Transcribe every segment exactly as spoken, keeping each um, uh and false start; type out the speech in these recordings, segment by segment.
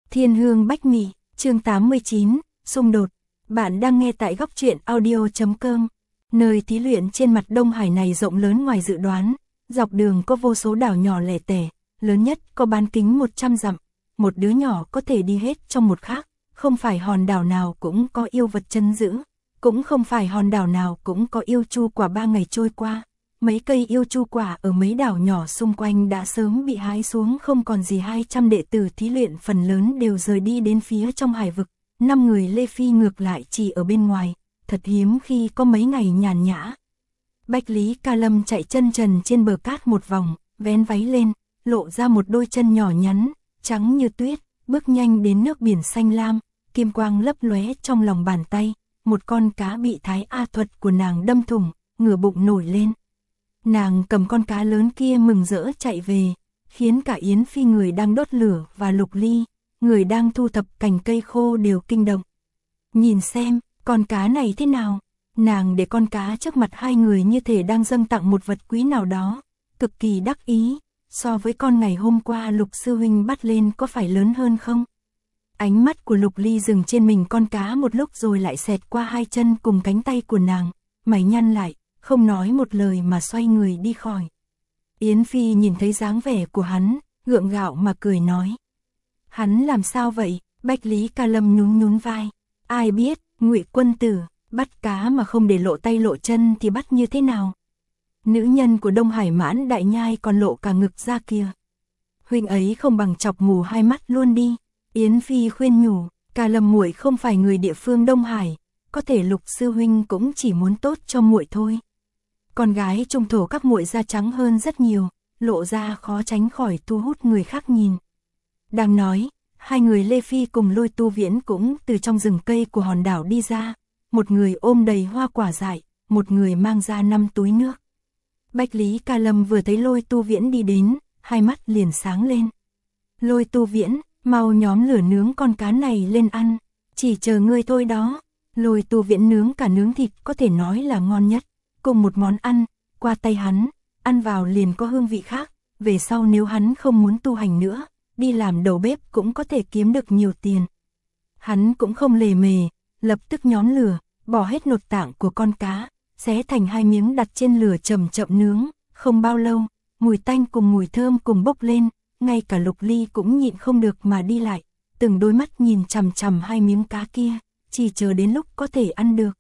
Thiên hương bách mị, chương tám mươi chín, xung đột. Bạn đang nghe tại góc truyện audio.com. Nơi thí luyện trên mặt Đông Hải này rộng lớn ngoài dự đoán, dọc đường có vô số đảo nhỏ lẻ tẻ, lớn nhất có bán kính một trăm dặm, một đứa nhỏ có thể đi hết trong một khắc, không phải hòn đảo nào cũng có yêu vật chân giữ, cũng không phải hòn đảo nào cũng có yêu chu quả ba ngày trôi qua. Mấy cây yêu chu quả ở mấy đảo nhỏ xung quanh đã sớm bị hái xuống không còn gì. Hai trăm đệ tử thí luyện phần lớn đều rời đi đến phía trong hải vực, năm người Lê Phi ngược lại chỉ ở bên ngoài, thật hiếm khi có mấy ngày nhàn nhã. Bách Lý Ca Lâm chạy chân trần trên bờ cát một vòng, vén váy lên, lộ ra một đôi chân nhỏ nhắn, trắng như tuyết, bước nhanh đến nước biển xanh lam, kim quang lấp lóe trong lòng bàn tay, một con cá bị thái A thuật của nàng đâm thủng, ngửa bụng nổi lên. Nàng cầm con cá lớn kia mừng rỡ chạy về, khiến cả Yến Phi người đang đốt lửa và Lục Ly, người đang thu thập cành cây khô đều kinh động. Nhìn xem, con cá này thế nào? Nàng để con cá trước mặt hai người như thể đang dâng tặng một vật quý nào đó, cực kỳ đắc ý, so với con ngày hôm qua Lục sư huynh bắt lên có phải lớn hơn không? Ánh mắt của Lục Ly dừng trên mình con cá một lúc rồi lại xẹt qua hai chân cùng cánh tay của nàng, mày nhăn lại, không nói một lời mà xoay người đi khỏi. Yến Phi nhìn thấy dáng vẻ của hắn, gượng gạo mà cười nói. Hắn làm sao vậy? Bách Lý Ca Lâm nhún nhún vai. Ai biết, Ngụy quân tử, bắt cá mà không để lộ tay lộ chân thì bắt như thế nào? Nữ nhân của Đông Hải Mãn Đại Nhai còn lộ cả ngực ra kia. Huynh ấy không bằng chọc mù hai mắt luôn đi. Yến Phi khuyên nhủ, Ca Lâm muội không phải người địa phương Đông Hải, có thể Lục sư huynh cũng chỉ muốn tốt cho muội thôi. Con gái trung thổ các muội da trắng hơn rất nhiều, lộ ra khó tránh khỏi thu hút người khác nhìn. Đang nói, hai người Lê Phi cùng Lôi Tu Viễn cũng từ trong rừng cây của hòn đảo đi ra, một người ôm đầy hoa quả dại, một người mang ra năm túi nước. Bách Lý Ca Lâm vừa thấy Lôi Tu Viễn đi đến, hai mắt liền sáng lên. Lôi Tu Viễn, mau nhóm lửa nướng con cá này lên ăn, chỉ chờ ngươi thôi đó. Lôi Tu Viễn nướng cả nướng thịt có thể nói là ngon nhất. Cùng một món ăn, qua tay hắn, ăn vào liền có hương vị khác, về sau nếu hắn không muốn tu hành nữa, đi làm đầu bếp cũng có thể kiếm được nhiều tiền. Hắn cũng không lề mề, lập tức nhóm lửa, bỏ hết nội tạng của con cá, xé thành hai miếng đặt trên lửa chậm chậm nướng, không bao lâu, mùi tanh cùng mùi thơm cùng bốc lên, ngay cả Lục Ly cũng nhịn không được mà đi lại, từng đôi mắt nhìn chằm chằm hai miếng cá kia, chỉ chờ đến lúc có thể ăn được.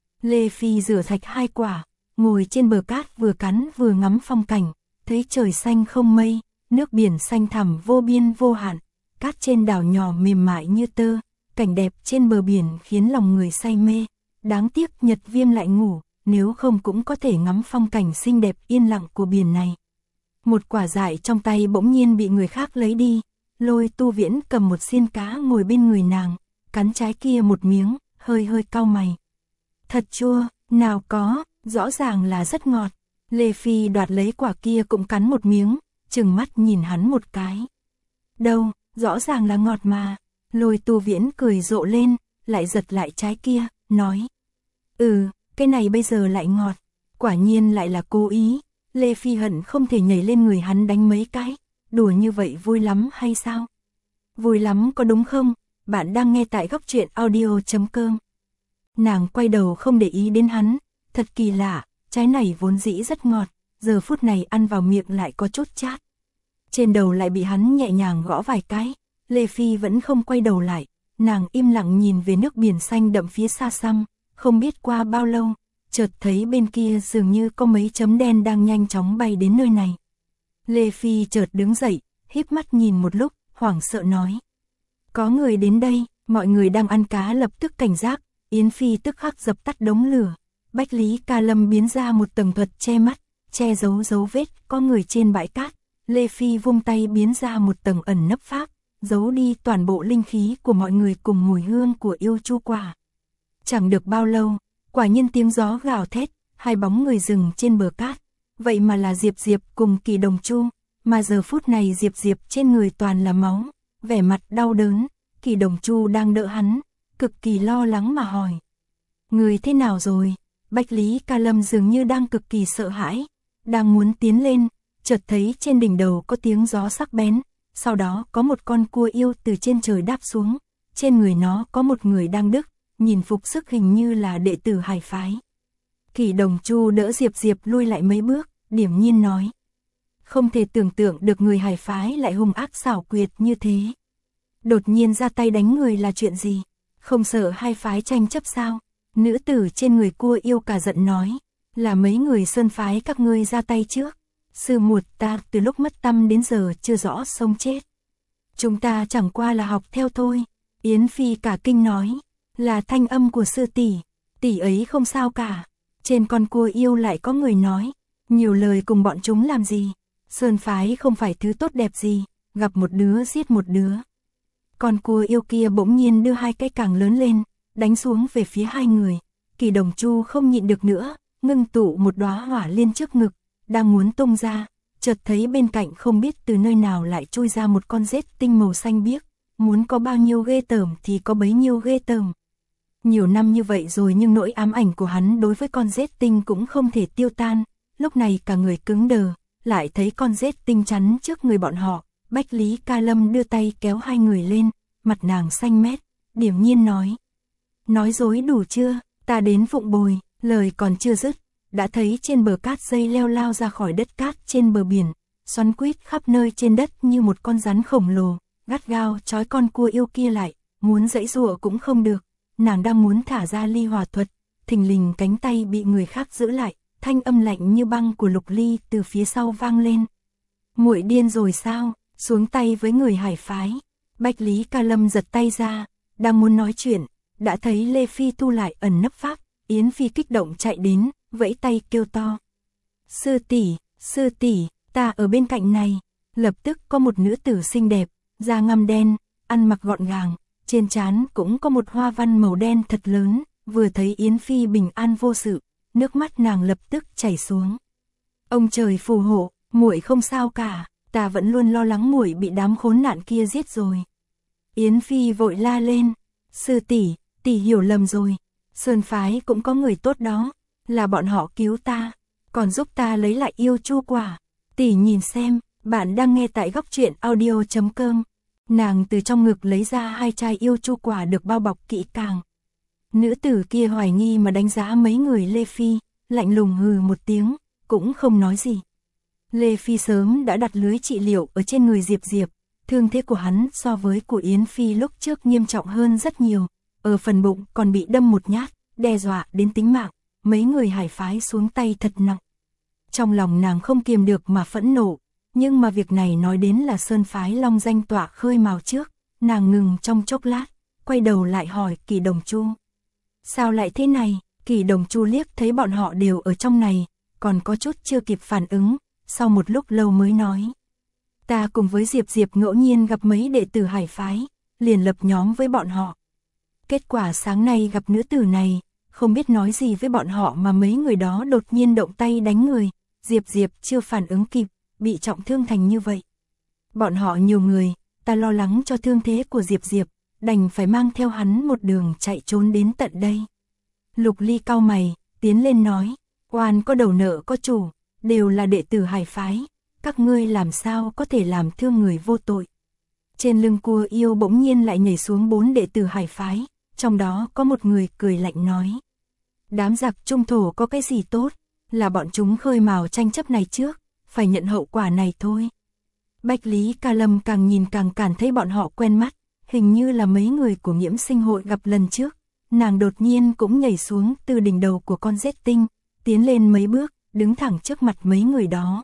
Lê Phi rửa sạch hai quả, ngồi trên bờ cát vừa cắn vừa ngắm phong cảnh, thấy trời xanh không mây, nước biển xanh thẳm vô biên vô hạn, cát trên đảo nhỏ mềm mại như tơ, cảnh đẹp trên bờ biển khiến lòng người say mê. Đáng tiếc Nhật Viêm lại ngủ, nếu không cũng có thể ngắm phong cảnh xinh đẹp yên lặng của biển này. Một quả dại trong tay bỗng nhiên bị người khác lấy đi, Lôi Tu Viễn cầm một xiên cá ngồi bên người nàng, cắn trái kia một miếng, hơi hơi cau mày. Thật chua, nào có, rõ ràng là rất ngọt. Lê Phi đoạt lấy quả kia cũng cắn một miếng, trừng mắt nhìn hắn một cái. Đâu, rõ ràng là ngọt mà. Lôi Tu Viễn cười rộ lên, lại giật lại trái kia, nói. Ừ, cái này bây giờ lại ngọt, quả nhiên lại là cố ý. Lê Phi hận không thể nhảy lên người hắn đánh mấy cái, đùa như vậy vui lắm hay sao? Vui lắm có đúng không? Bạn đang nghe tại góc truyện audio.com. Nàng quay đầu không để ý đến hắn, thật kỳ lạ, trái này vốn dĩ rất ngọt, giờ phút này ăn vào miệng lại có chút chát. Trên đầu lại bị hắn nhẹ nhàng gõ vài cái, Lê Phi vẫn không quay đầu lại, nàng im lặng nhìn về nước biển xanh đậm phía xa xăm, không biết qua bao lâu, chợt thấy bên kia dường như có mấy chấm đen đang nhanh chóng bay đến nơi này. Lê Phi chợt đứng dậy, híp mắt nhìn một lúc, hoảng sợ nói. Có người đến đây, mọi người đang ăn cá lập tức cảnh giác. Yến Phi tức khắc dập tắt đống lửa, Bách Lý Ca Lâm biến ra một tầng thuật che mắt, che giấu dấu vết có người trên bãi cát. Lê Phi vung tay biến ra một tầng ẩn nấp pháp, giấu đi toàn bộ linh khí của mọi người cùng mùi hương của yêu chu quả. Chẳng được bao lâu, quả nhiên tiếng gió gào thét, hai bóng người dừng trên bờ cát, vậy mà là Diệp Diệp cùng Kỳ Đồng Chu, mà giờ phút này Diệp Diệp trên người toàn là máu, vẻ mặt đau đớn, Kỳ Đồng Chu đang đỡ hắn, cực kỳ lo lắng mà hỏi. Người thế nào rồi? Bách Lý Ca Lâm dường như đang cực kỳ sợ hãi, đang muốn tiến lên, chợt thấy trên đỉnh đầu có tiếng gió sắc bén, sau đó có một con cua yêu từ trên trời đáp xuống, trên người nó có một người đang đức, nhìn phục sức hình như là đệ tử Hải phái. Kỷ Đồng Chu đỡ Diệp Diệp lui lại mấy bước, điểm nhiên nói. Không thể tưởng tượng được người Hải phái lại hung ác xảo quyệt như thế. Đột nhiên ra tay đánh người là chuyện gì? Không sợ hai phái tranh chấp sao? Nữ tử trên người cua yêu cả giận nói. Là mấy người Sơn phái các ngươi ra tay trước. Sư muội ta từ lúc mất tâm đến giờ chưa rõ sống chết. Chúng ta chẳng qua là học theo thôi. Yến Phi cả kinh nói. Là thanh âm của sư tỷ. Tỷ ấy không sao cả. Trên con cua yêu lại có người nói. Nhiều lời cùng bọn chúng làm gì? Sơn phái không phải thứ tốt đẹp gì. Gặp một đứa giết một đứa. Con cua yêu kia bỗng nhiên đưa hai cái càng lớn lên, đánh xuống về phía hai người. Kỷ Đồng Chu không nhịn được nữa, ngưng tụ một đóa hỏa liên trước ngực, đang muốn tung ra, chợt thấy bên cạnh không biết từ nơi nào lại chui ra một con rết tinh màu xanh biếc, muốn có bao nhiêu ghê tởm thì có bấy nhiêu ghê tởm. Nhiều năm như vậy rồi nhưng nỗi ám ảnh của hắn đối với con rết tinh cũng không thể tiêu tan, lúc này cả người cứng đờ, lại thấy con rết tinh chắn trước người bọn họ. Bách Lý Ca Lâm đưa tay kéo hai người lên, mặt nàng xanh mét, điểm nhiên nói. Nói dối đủ chưa, ta đến Phụng Bồi, lời còn chưa dứt, đã thấy trên bờ cát dây leo lao ra khỏi đất cát trên bờ biển, xoắn quýt khắp nơi trên đất như một con rắn khổng lồ, gắt gao trói con cua yêu kia lại, muốn giãy giụa cũng không được, nàng đang muốn thả ra ly hỏa thuật, thình lình cánh tay bị người khác giữ lại, thanh âm lạnh như băng của Lục Ly từ phía sau vang lên. Muội điên rồi sao? Xuống tay với người Hải phái. Bách Lý Ca Lâm giật tay ra, đang muốn nói chuyện, đã thấy Lê Phi thu lại ẩn nấp pháp, Yến Phi kích động chạy đến, vẫy tay kêu to. Sư tỷ, sư tỷ, ta ở bên cạnh này. Lập tức có một nữ tử xinh đẹp, da ngăm đen, ăn mặc gọn gàng, trên trán cũng có một hoa văn màu đen thật lớn, vừa thấy Yến Phi bình an vô sự, nước mắt nàng lập tức chảy xuống. Ông trời phù hộ, muội không sao cả. Ta vẫn luôn lo lắng muội bị đám khốn nạn kia giết rồi. Yến Phi vội la lên. Sư tỷ, tỷ hiểu lầm rồi. Sơn phái cũng có người tốt đó. Là bọn họ cứu ta. Còn giúp ta lấy lại yêu chu quả. Tỷ nhìn xem, bạn đang nghe tại góc truyện audio chấm com. Nàng từ trong ngực lấy ra hai chai yêu chu quả được bao bọc kỹ càng. Nữ tử kia hoài nghi mà đánh giá mấy người Lê Phi, lạnh lùng hừ một tiếng, cũng không nói gì. Lê Phi sớm đã đặt lưới trị liệu ở trên người Diệp Diệp, thương thế của hắn so với của Yến Phi lúc trước nghiêm trọng hơn rất nhiều, ở phần bụng còn bị đâm một nhát, đe dọa đến tính mạng, mấy người Hải phái xuống tay thật nặng. Trong lòng nàng không kiềm được mà phẫn nộ, nhưng mà việc này nói đến là Sơn phái long danh tọa khơi mào trước, nàng ngừng trong chốc lát, quay đầu lại hỏi Kỷ Đồng Chu. Sao lại thế này? Kỷ Đồng Chu liếc thấy bọn họ đều ở trong này, còn có chút chưa kịp phản ứng. Sau một lúc lâu mới nói. Ta cùng với Diệp Diệp ngẫu nhiên gặp mấy đệ tử Hải phái, liền lập nhóm với bọn họ. Kết quả sáng nay gặp nữ tử này, không biết nói gì với bọn họ mà mấy người đó đột nhiên động tay đánh người. Diệp Diệp chưa phản ứng kịp, bị trọng thương thành như vậy. Bọn họ nhiều người, ta lo lắng cho thương thế của Diệp Diệp, đành phải mang theo hắn một đường chạy trốn đến tận đây. Lục Ly cau mày, tiến lên nói, oan có đầu nợ có chủ. Đều là đệ tử Hải phái, các ngươi làm sao có thể làm thương người vô tội. Trên lưng cua yêu bỗng nhiên lại nhảy xuống bốn đệ tử Hải phái, trong đó có một người cười lạnh nói. Đám giặc trung thổ có cái gì tốt, là bọn chúng khơi mào tranh chấp này trước, phải nhận hậu quả này thôi. Bách Lý Ca Lâm càng nhìn càng cảm thấy bọn họ quen mắt, hình như là mấy người của Nghiễm Sinh hội gặp lần trước. Nàng đột nhiên cũng nhảy xuống từ đỉnh đầu của con rết tinh, tiến lên mấy bước, đứng thẳng trước mặt mấy người đó.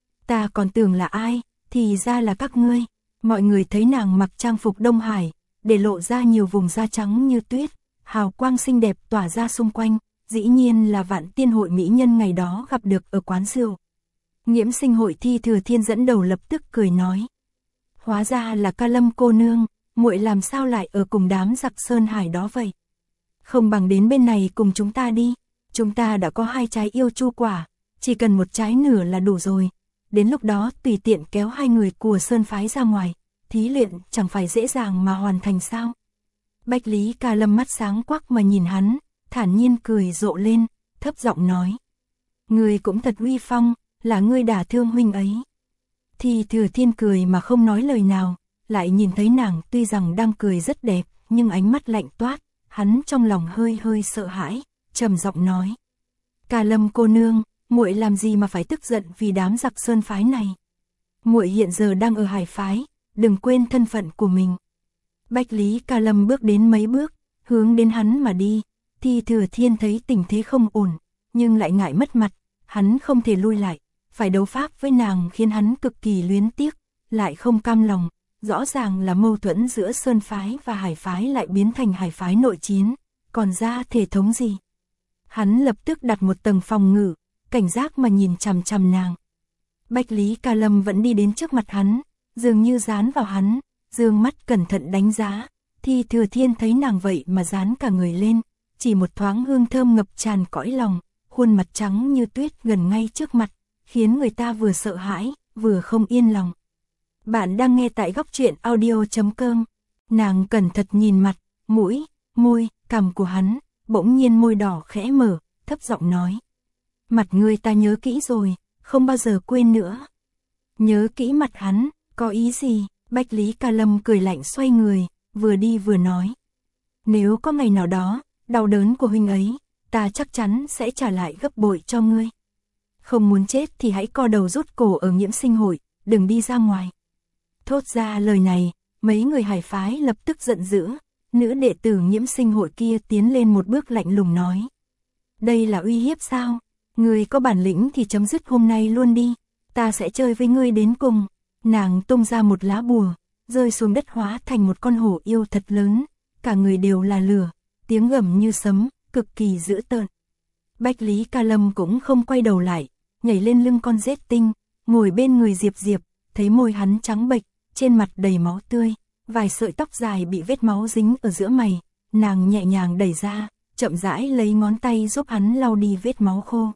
Ta còn tưởng là ai, thì ra là các ngươi. Mọi người thấy nàng mặc trang phục Đông Hải, để lộ ra nhiều vùng da trắng như tuyết, hào quang xinh đẹp tỏa ra xung quanh, dĩ nhiên là Vạn Tiên hội mỹ nhân ngày đó gặp được ở quán rượu. Nghiễm Sinh hội Thi Thừa Thiên dẫn đầu lập tức cười nói. Hóa ra là Ca Lâm cô nương, muội làm sao lại ở cùng đám giặc Sơn Hải đó vậy? Không bằng đến bên này cùng chúng ta đi, chúng ta đã có hai trái yêu chu quả. Chỉ cần một trái nửa là đủ rồi, đến lúc đó tùy tiện kéo hai người của Sơn phái ra ngoài, thí luyện chẳng phải dễ dàng mà hoàn thành sao. Bách Lý Ca Lâm mắt sáng quắc mà nhìn hắn, thản nhiên cười rộ lên, thấp giọng nói. Ngươi cũng thật uy phong, là ngươi đả thương huynh ấy. Thì Thừa Thiên cười mà không nói lời nào, lại nhìn thấy nàng tuy rằng đang cười rất đẹp, nhưng ánh mắt lạnh toát, hắn trong lòng hơi hơi sợ hãi, trầm giọng nói. Ca Lâm cô nương, muội làm gì mà phải tức giận vì đám giặc sơn phái này? Muội hiện giờ đang ở Hải phái, đừng quên thân phận của mình. Bách Lý Ca Lâm bước đến mấy bước, hướng đến hắn mà đi. Thì Thừa Thiên thấy tình thế không ổn, nhưng lại ngại mất mặt, hắn không thể lui lại, phải đấu pháp với nàng khiến hắn cực kỳ luyến tiếc, lại không cam lòng. Rõ ràng là mâu thuẫn giữa Sơn phái và Hải phái lại biến thành Hải phái nội chiến, còn ra thể thống gì? Hắn lập tức đặt một tầng phòng ngự, cảnh giác mà nhìn chằm chằm nàng. Bách Lý Ca Lâm vẫn đi đến trước mặt hắn, dường như dán vào hắn, dương mắt cẩn thận đánh giá. Thì Thừa Thiên thấy nàng vậy mà dán cả người lên, chỉ một thoáng hương thơm ngập tràn cõi lòng, khuôn mặt trắng như tuyết gần ngay trước mặt, khiến người ta vừa sợ hãi, vừa không yên lòng. Bạn đang nghe tại góc truyện audio chấm com. Nàng cẩn thận nhìn mặt, mũi, môi, cằm của hắn, bỗng nhiên môi đỏ khẽ mở, thấp giọng nói. Mặt ngươi ta nhớ kỹ rồi, không bao giờ quên nữa. Nhớ kỹ mặt hắn, có ý gì? Bách Lý Ca Lâm cười lạnh xoay người, vừa đi vừa nói. Nếu có ngày nào đó, đau đớn của huynh ấy, ta chắc chắn sẽ trả lại gấp bội cho ngươi. Không muốn chết thì hãy co đầu rút cổ ở Nhiễm Sinh hội, đừng đi ra ngoài. Thốt ra lời này, mấy người Hải phái lập tức giận dữ, nữ đệ tử Nhiễm Sinh hội kia tiến lên một bước lạnh lùng nói. Đây là uy hiếp sao? Ngươi có bản lĩnh thì chấm dứt hôm nay luôn đi, ta sẽ chơi với ngươi đến cùng. Nàng tung ra một lá bùa, rơi xuống đất hóa thành một con hổ yêu thật lớn, cả người đều là lửa, tiếng gầm như sấm, cực kỳ dữ tợn. Bách Lý Ca Lâm cũng không quay đầu lại, nhảy lên lưng con rết tinh, ngồi bên người Diệp Diệp, thấy môi hắn trắng bệch, trên mặt đầy máu tươi, vài sợi tóc dài bị vết máu dính ở giữa mày, nàng nhẹ nhàng đẩy ra, chậm rãi lấy ngón tay giúp hắn lau đi vết máu khô.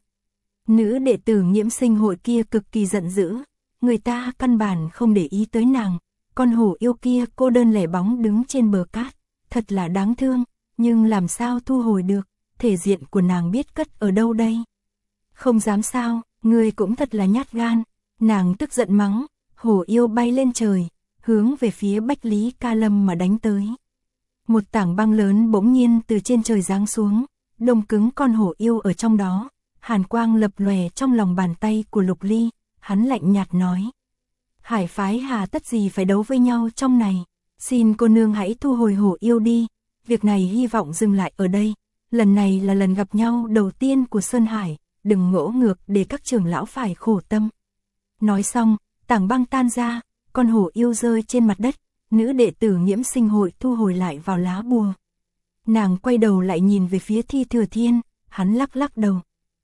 Nữ đệ tử Nhiễm Sinh hội kia cực kỳ giận dữ, người ta căn bản không để ý tới nàng, con hổ yêu kia cô đơn lẻ bóng đứng trên bờ cát, thật là đáng thương, nhưng làm sao thu hồi được, thể diện của nàng biết cất ở đâu đây? Không dám sao, ngươi cũng thật là nhát gan, nàng tức giận mắng, hổ yêu bay lên trời, hướng về phía Bách Lý Ca Lâm mà đánh tới. Một tảng băng lớn bỗng nhiên từ trên trời giáng xuống, đông cứng con hổ yêu ở trong đó, hàn quang lập lòe trong lòng bàn tay của Lục Ly, hắn lạnh nhạt nói. Hải phái hà tất gì phải đấu với nhau trong này, xin cô nương hãy thu hồi hổ yêu đi, việc này hy vọng dừng lại ở đây, lần này là lần gặp nhau đầu tiên của Sơn Hải, đừng ngỗ ngược để các trưởng lão phải khổ tâm. Nói xong, tảng băng tan ra, con hổ yêu rơi trên mặt đất, nữ đệ tử Nhiễm Sinh hội thu hồi lại vào lá bùa. Nàng quay đầu lại nhìn về phía Thi Thừa Thiên, hắn lắc lắc đầu.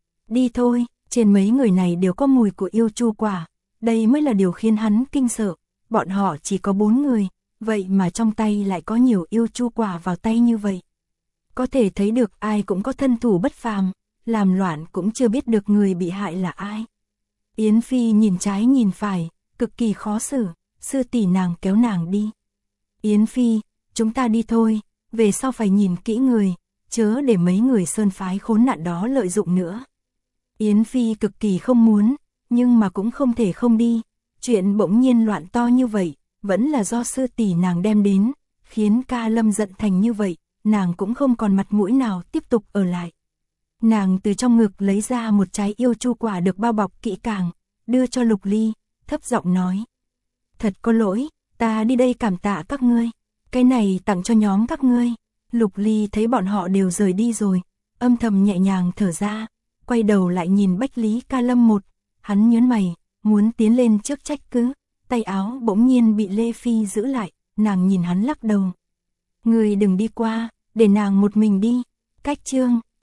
Đi thôi, trên mấy người này đều có mùi của yêu chu quả, đây mới là điều khiến hắn kinh sợ, bọn họ chỉ có bốn người, vậy mà trong tay lại có nhiều yêu chu quả vào tay như vậy. Có thể thấy được ai cũng có thân thủ bất phàm, làm loạn cũng chưa biết được người bị hại là ai. Yến Phi nhìn trái nhìn phải, cực kỳ khó xử, sư tỷ nàng kéo nàng đi. Yến Phi, chúng ta đi thôi, về sau phải nhìn kỹ người, chớ để mấy người sơn phái khốn nạn đó lợi dụng nữa. Yến Phi cực kỳ không muốn, nhưng mà cũng không thể không đi, chuyện bỗng nhiên loạn to như vậy, vẫn là do sư tỷ nàng đem đến, khiến Ca Lâm giận thành như vậy, nàng cũng không còn mặt mũi nào tiếp tục ở lại. Nàng từ trong ngực lấy ra một trái yêu chu quả được bao bọc kỹ càng, đưa cho Lục Ly, thấp giọng nói. Thật có lỗi, ta đi đây cảm tạ các ngươi, cái này tặng cho nhóm các ngươi. Lục Ly thấy bọn họ đều rời đi rồi, âm thầm nhẹ nhàng thở ra, quay đầu lại nhìn Bách Lý Ca Lâm một, hắn nhớn mày, muốn tiến lên trước trách cứ, tay áo bỗng nhiên bị Lê Phi giữ lại, nàng nhìn hắn lắc đầu. Người đừng đi qua, để nàng một mình đi. Cách chương